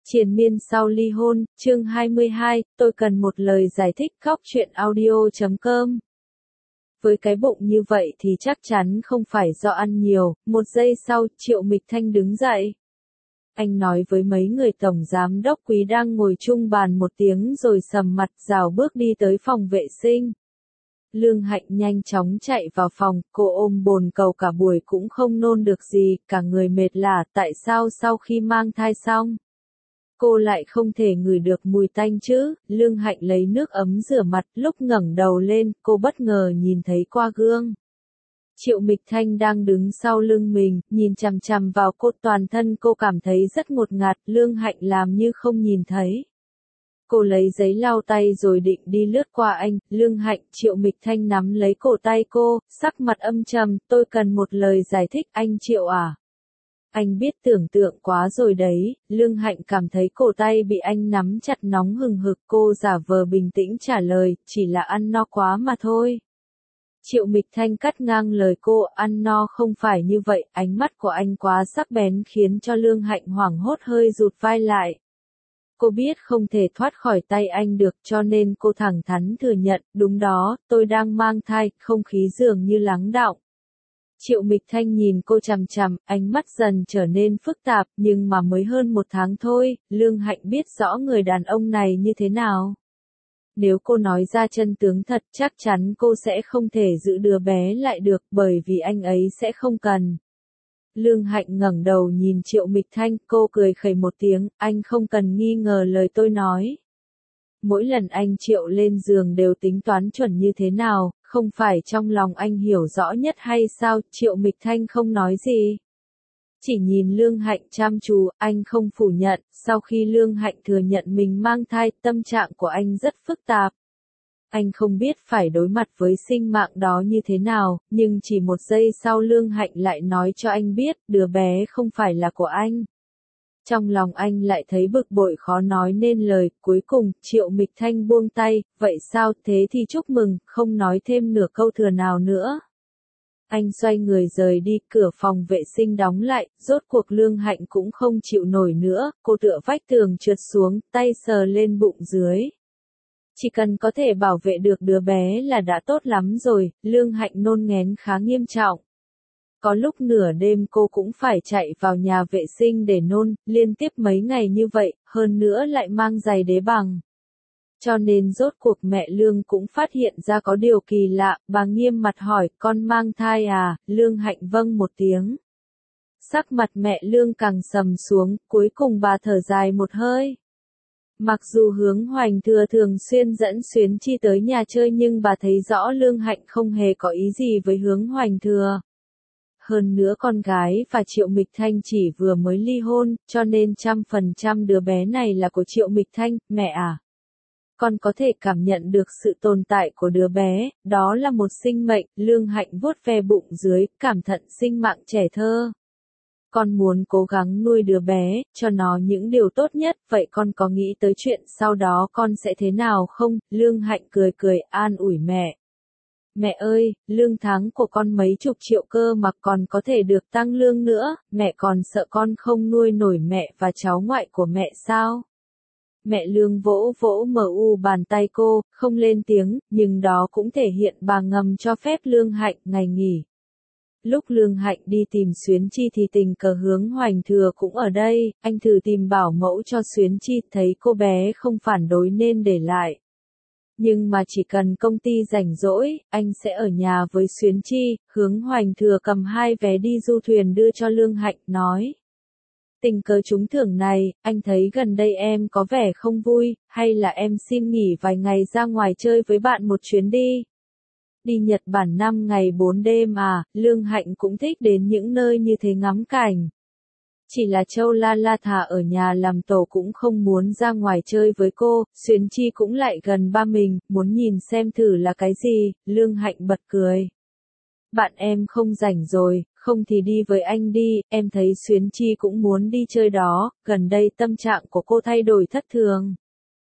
Triền miên sau ly hôn, chương 22, tôi cần một lời giải thích. Góc truyện audio.com. Với cái bụng như vậy thì chắc chắn không phải do ăn nhiều. Một giây sau, Triệu Mịch Thanh đứng dậy. Anh nói với mấy người tổng giám đốc quý đang ngồi chung bàn một tiếng rồi sầm mặt rảo bước đi tới phòng vệ sinh. Lương Hạnh nhanh chóng chạy vào phòng, cô ôm bồn cầu cả buổi cũng không nôn được gì, cả người mệt lả. Tại sao sau khi mang thai xong, cô lại không thể ngửi được mùi tanh chứ? Lương Hạnh lấy nước ấm rửa mặt, lúc ngẩng đầu lên, cô bất ngờ nhìn thấy qua gương. Triệu Mịch Thanh đang đứng sau lưng mình, nhìn chằm chằm vào cô, toàn thân cô cảm thấy rất ngột ngạt. Lương Hạnh làm như không nhìn thấy. Cô lấy giấy lau tay rồi định đi lướt qua anh. Lương Hạnh, Triệu Mịch Thanh nắm lấy cổ tay cô, sắc mặt âm trầm, tôi cần một lời giải thích. Anh Triệu à? Anh biết tưởng tượng quá rồi đấy. Lương Hạnh cảm thấy cổ tay bị anh nắm chặt nóng hừng hực, cô giả vờ bình tĩnh trả lời, chỉ là ăn no quá mà thôi. Triệu Mịch Thanh cắt ngang lời cô, ăn no không phải như vậy. Ánh mắt của anh quá sắc bén khiến cho Lương Hạnh hoảng hốt hơi rụt vai lại. Cô biết không thể thoát khỏi tay anh được cho nên cô thẳng thắn thừa nhận, đúng đó, tôi đang mang thai. Không khí dường như lắng đọng. Triệu Mịch Thanh nhìn cô chằm chằm, ánh mắt dần trở nên phức tạp, nhưng mà mới hơn 1 tháng thôi. Lương Hạnh biết rõ người đàn ông này như thế nào. Nếu cô nói ra chân tướng thật, chắc chắn cô sẽ không thể giữ đứa bé lại được, bởi vì anh ấy sẽ không cần. Lương Hạnh ngẩng đầu nhìn Triệu Mịch Thanh, cô cười khẩy một tiếng, anh không cần nghi ngờ lời tôi nói. Mỗi lần anh Triệu lên giường đều tính toán chuẩn như thế nào, không phải trong lòng anh hiểu rõ nhất hay sao? Triệu Mịch Thanh không nói gì. Chỉ nhìn Lương Hạnh chăm chú, anh không phủ nhận. Sau khi Lương Hạnh thừa nhận mình mang thai, tâm trạng của anh rất phức tạp. Anh không biết phải đối mặt với sinh mạng đó như thế nào, nhưng chỉ 1 giây sau Lương Hạnh lại nói cho anh biết, đứa bé không phải là của anh. Trong lòng anh lại thấy bực bội khó nói nên lời. Cuối cùng, Triệu Mịch Thanh buông tay, vậy sao, thế thì chúc mừng, không nói thêm nửa câu thừa nào nữa. Anh xoay người rời đi, cửa phòng vệ sinh đóng lại, rốt cuộc Lương Hạnh cũng không chịu nổi nữa, cô tựa vách tường trượt xuống, tay sờ lên bụng dưới. Chỉ cần có thể bảo vệ được đứa bé là đã tốt lắm rồi. Lương Hạnh nôn nghén khá nghiêm trọng. Có lúc nửa đêm cô cũng phải chạy vào nhà vệ sinh để nôn, liên tiếp mấy ngày như vậy, hơn nữa lại mang giày đế bằng. Cho nên rốt cuộc mẹ Lương cũng phát hiện ra có điều kỳ lạ, bà nghiêm mặt hỏi, con mang thai à? Lương Hạnh vâng một tiếng. Sắc mặt mẹ Lương càng sầm xuống, cuối cùng bà thở dài một hơi. Mặc dù Hướng Hoành Thừa thường xuyên dẫn Xuyến Chi tới nhà chơi nhưng bà thấy rõ Lương Hạnh không hề có ý gì với Hướng Hoành Thừa. Hơn nữa con gái và Triệu Mịch Thanh chỉ vừa mới ly hôn, cho nên 100% đứa bé này là của Triệu Mịch Thanh. Mẹ à, con có thể cảm nhận được sự tồn tại của đứa bé, đó là một sinh mệnh. Lương Hạnh vuốt ve bụng dưới, cảm thận sinh mạng trẻ thơ. Con muốn cố gắng nuôi đứa bé, cho nó những điều tốt nhất, vậy con có nghĩ tới chuyện sau đó con sẽ thế nào không? Lương Hạnh cười cười, an ủi mẹ. Mẹ ơi, lương tháng của con mấy chục triệu cơ mà còn có thể được tăng lương nữa, mẹ còn sợ con không nuôi nổi mẹ và cháu ngoại của mẹ sao? Mẹ Lương vỗ vỗ bàn tay cô, không lên tiếng, nhưng đó cũng thể hiện bà ngầm cho phép Lương Hạnh ngày nghỉ. Lúc Lương Hạnh đi tìm Xuyến Chi thì tình cờ Hướng Hoành Thừa cũng ở đây, anh thử tìm bảo mẫu cho Xuyến Chi, thấy cô bé không phản đối nên để lại. Nhưng mà chỉ cần công ty rảnh rỗi, anh sẽ ở nhà với Xuyến Chi. Hướng Hoành Thừa cầm 2 vé đi du thuyền đưa cho Lương Hạnh, nói. Tình cờ trúng thưởng này, anh thấy gần đây em có vẻ không vui, hay là em xin nghỉ vài ngày ra ngoài chơi với bạn một chuyến đi. Đi Nhật Bản 5 ngày 4 đêm à? Lương Hạnh cũng thích đến những nơi như thế ngắm cảnh. Chỉ là Châu La La thà ở nhà làm tổ cũng không muốn ra ngoài chơi với cô. Xuyến Chi cũng lại gần ba mình, muốn nhìn xem thử là cái gì. Lương Hạnh bật cười. Bạn em không rảnh rồi, không thì đi với anh đi. Em thấy Xuyến Chi cũng muốn đi chơi đó, gần đây tâm trạng của cô thay đổi thất thường.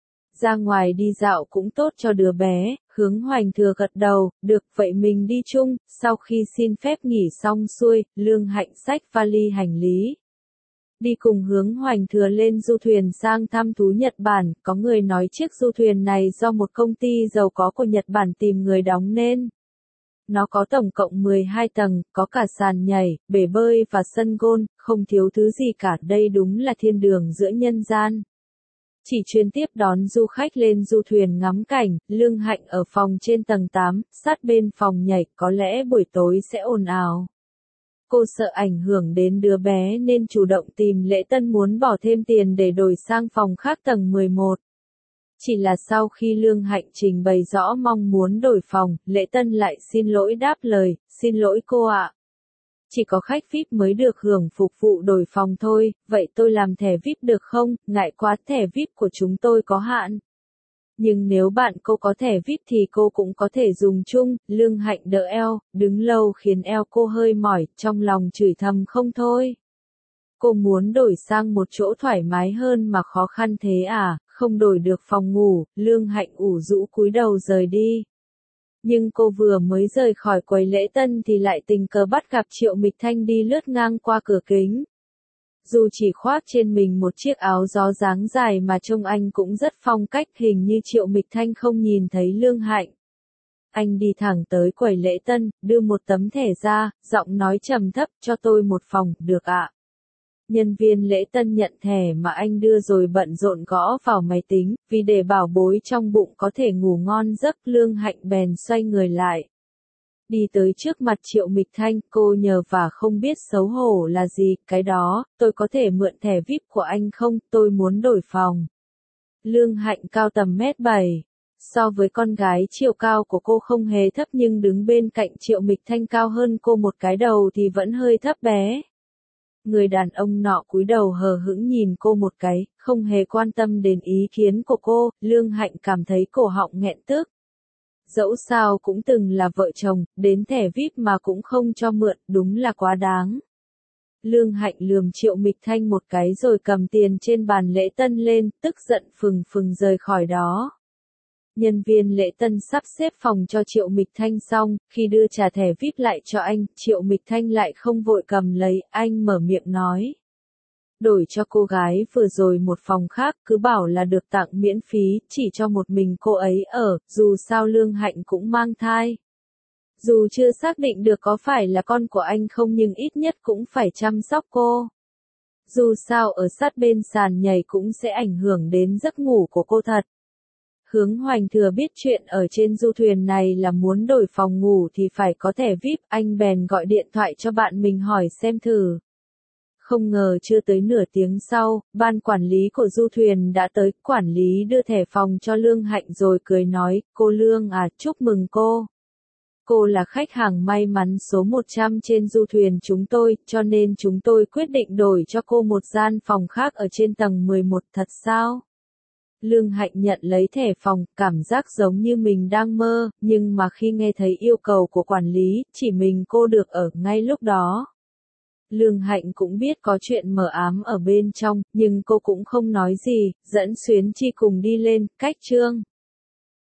Ra ngoài đi dạo cũng tốt cho đứa bé. Hướng Hoành Thừa gật đầu, được, vậy mình đi chung. Sau khi xin phép nghỉ xong xuôi, Lương Hạnh xách vali hành lý. Đi cùng Hướng Hoành Thừa lên du thuyền sang thăm thú Nhật Bản, có người nói chiếc du thuyền này do một công ty giàu có của Nhật Bản tìm người đóng nên. Nó có tổng cộng 12 tầng, có cả sàn nhảy, bể bơi và sân golf, không thiếu thứ gì cả, đây đúng là thiên đường giữa nhân gian. Chỉ chuyên tiếp đón du khách lên du thuyền ngắm cảnh, Lương Hạnh ở phòng trên tầng 8, sát bên phòng nhảy, có lẽ buổi tối sẽ ồn ào. Cô sợ ảnh hưởng đến đứa bé nên chủ động tìm Lễ Tân muốn bỏ thêm tiền để đổi sang phòng khác tầng 11. Chỉ là sau khi Lương Hạnh trình bày rõ mong muốn đổi phòng, Lễ Tân lại xin lỗi đáp lời, xin lỗi cô ạ. Chỉ có khách VIP mới được hưởng phục vụ đổi phòng thôi, vậy tôi làm thẻ VIP được không, ngại quá thẻ VIP của chúng tôi có hạn. Nhưng nếu bạn cô có thẻ VIP thì cô cũng có thể dùng chung, Lương Hạnh đỡ eo, đứng lâu khiến eo cô hơi mỏi, trong lòng chửi thầm không thôi. Cô muốn đổi sang một chỗ thoải mái hơn mà khó khăn thế à, không đổi được phòng ngủ, Lương Hạnh ủ rũ cúi đầu rời đi. Nhưng cô vừa mới rời khỏi quầy Lễ Tân thì lại tình cờ bắt gặp Triệu Mịch Thanh đi lướt ngang qua cửa kính. Dù chỉ khoác trên mình một chiếc áo gió dáng dài mà trông anh cũng rất phong cách, hình như Triệu Mịch Thanh không nhìn thấy Lương Hạnh. Anh đi thẳng tới quầy Lễ Tân, đưa một tấm thẻ ra, giọng nói trầm thấp, cho tôi một phòng, được ạ. Nhân viên Lễ Tân nhận thẻ mà anh đưa rồi bận rộn gõ vào máy tính, vì để bảo bối trong bụng có thể ngủ ngon giấc, Lương Hạnh bèn xoay người lại. Đi tới trước mặt Triệu Mịch Thanh, cô nhờ và không biết xấu hổ là gì, cái đó, tôi có thể mượn thẻ VIP của anh không, tôi muốn đổi phòng. Lương Hạnh cao tầm 1m7. So với con gái chiều cao của cô không hề thấp nhưng đứng bên cạnh Triệu Mịch Thanh cao hơn cô một cái đầu thì vẫn hơi thấp bé. Người đàn ông nọ cúi đầu hờ hững nhìn cô một cái, không hề quan tâm đến ý kiến của cô, Lương Hạnh cảm thấy cổ họng nghẹn tức. Dẫu sao cũng từng là vợ chồng, đến thẻ VIP mà cũng không cho mượn, đúng là quá đáng. Lương Hạnh lườm Triệu Mịch Thanh một cái rồi cầm tiền trên bàn Lễ Tân lên, tức giận phừng phừng rời khỏi đó. Nhân viên Lễ Tân sắp xếp phòng cho Triệu Mịch Thanh xong, khi đưa trả thẻ VIP lại cho anh, Triệu Mịch Thanh lại không vội cầm lấy, anh mở miệng nói. Đổi cho cô gái vừa rồi một phòng khác, cứ bảo là được tặng miễn phí, chỉ cho một mình cô ấy ở, dù sao Lương Hạnh cũng mang thai. Dù chưa xác định được có phải là con của anh không nhưng ít nhất cũng phải chăm sóc cô. Dù sao ở sát bên sàn nhảy cũng sẽ ảnh hưởng đến giấc ngủ của cô thật. Hướng Hoành Thừa biết chuyện ở trên du thuyền này là muốn đổi phòng ngủ thì phải có thẻ VIP, anh bèn gọi điện thoại cho bạn mình hỏi xem thử. Không ngờ chưa tới nửa tiếng sau, ban quản lý của du thuyền đã tới, quản lý đưa thẻ phòng cho Lương Hạnh rồi cười nói, cô Lương à, chúc mừng cô. Cô là khách hàng may mắn số 100 trên du thuyền chúng tôi, cho nên chúng tôi quyết định đổi cho cô một gian phòng khác ở trên tầng 11, thật sao? Lương Hạnh nhận lấy thẻ phòng, cảm giác giống như mình đang mơ, nhưng mà khi nghe thấy yêu cầu của quản lý, chỉ mình cô được ở ngay lúc đó. Lương Hạnh cũng biết có chuyện mờ ám ở bên trong, nhưng cô cũng không nói gì, dẫn Xuyến Chi cùng đi lên, cách trương.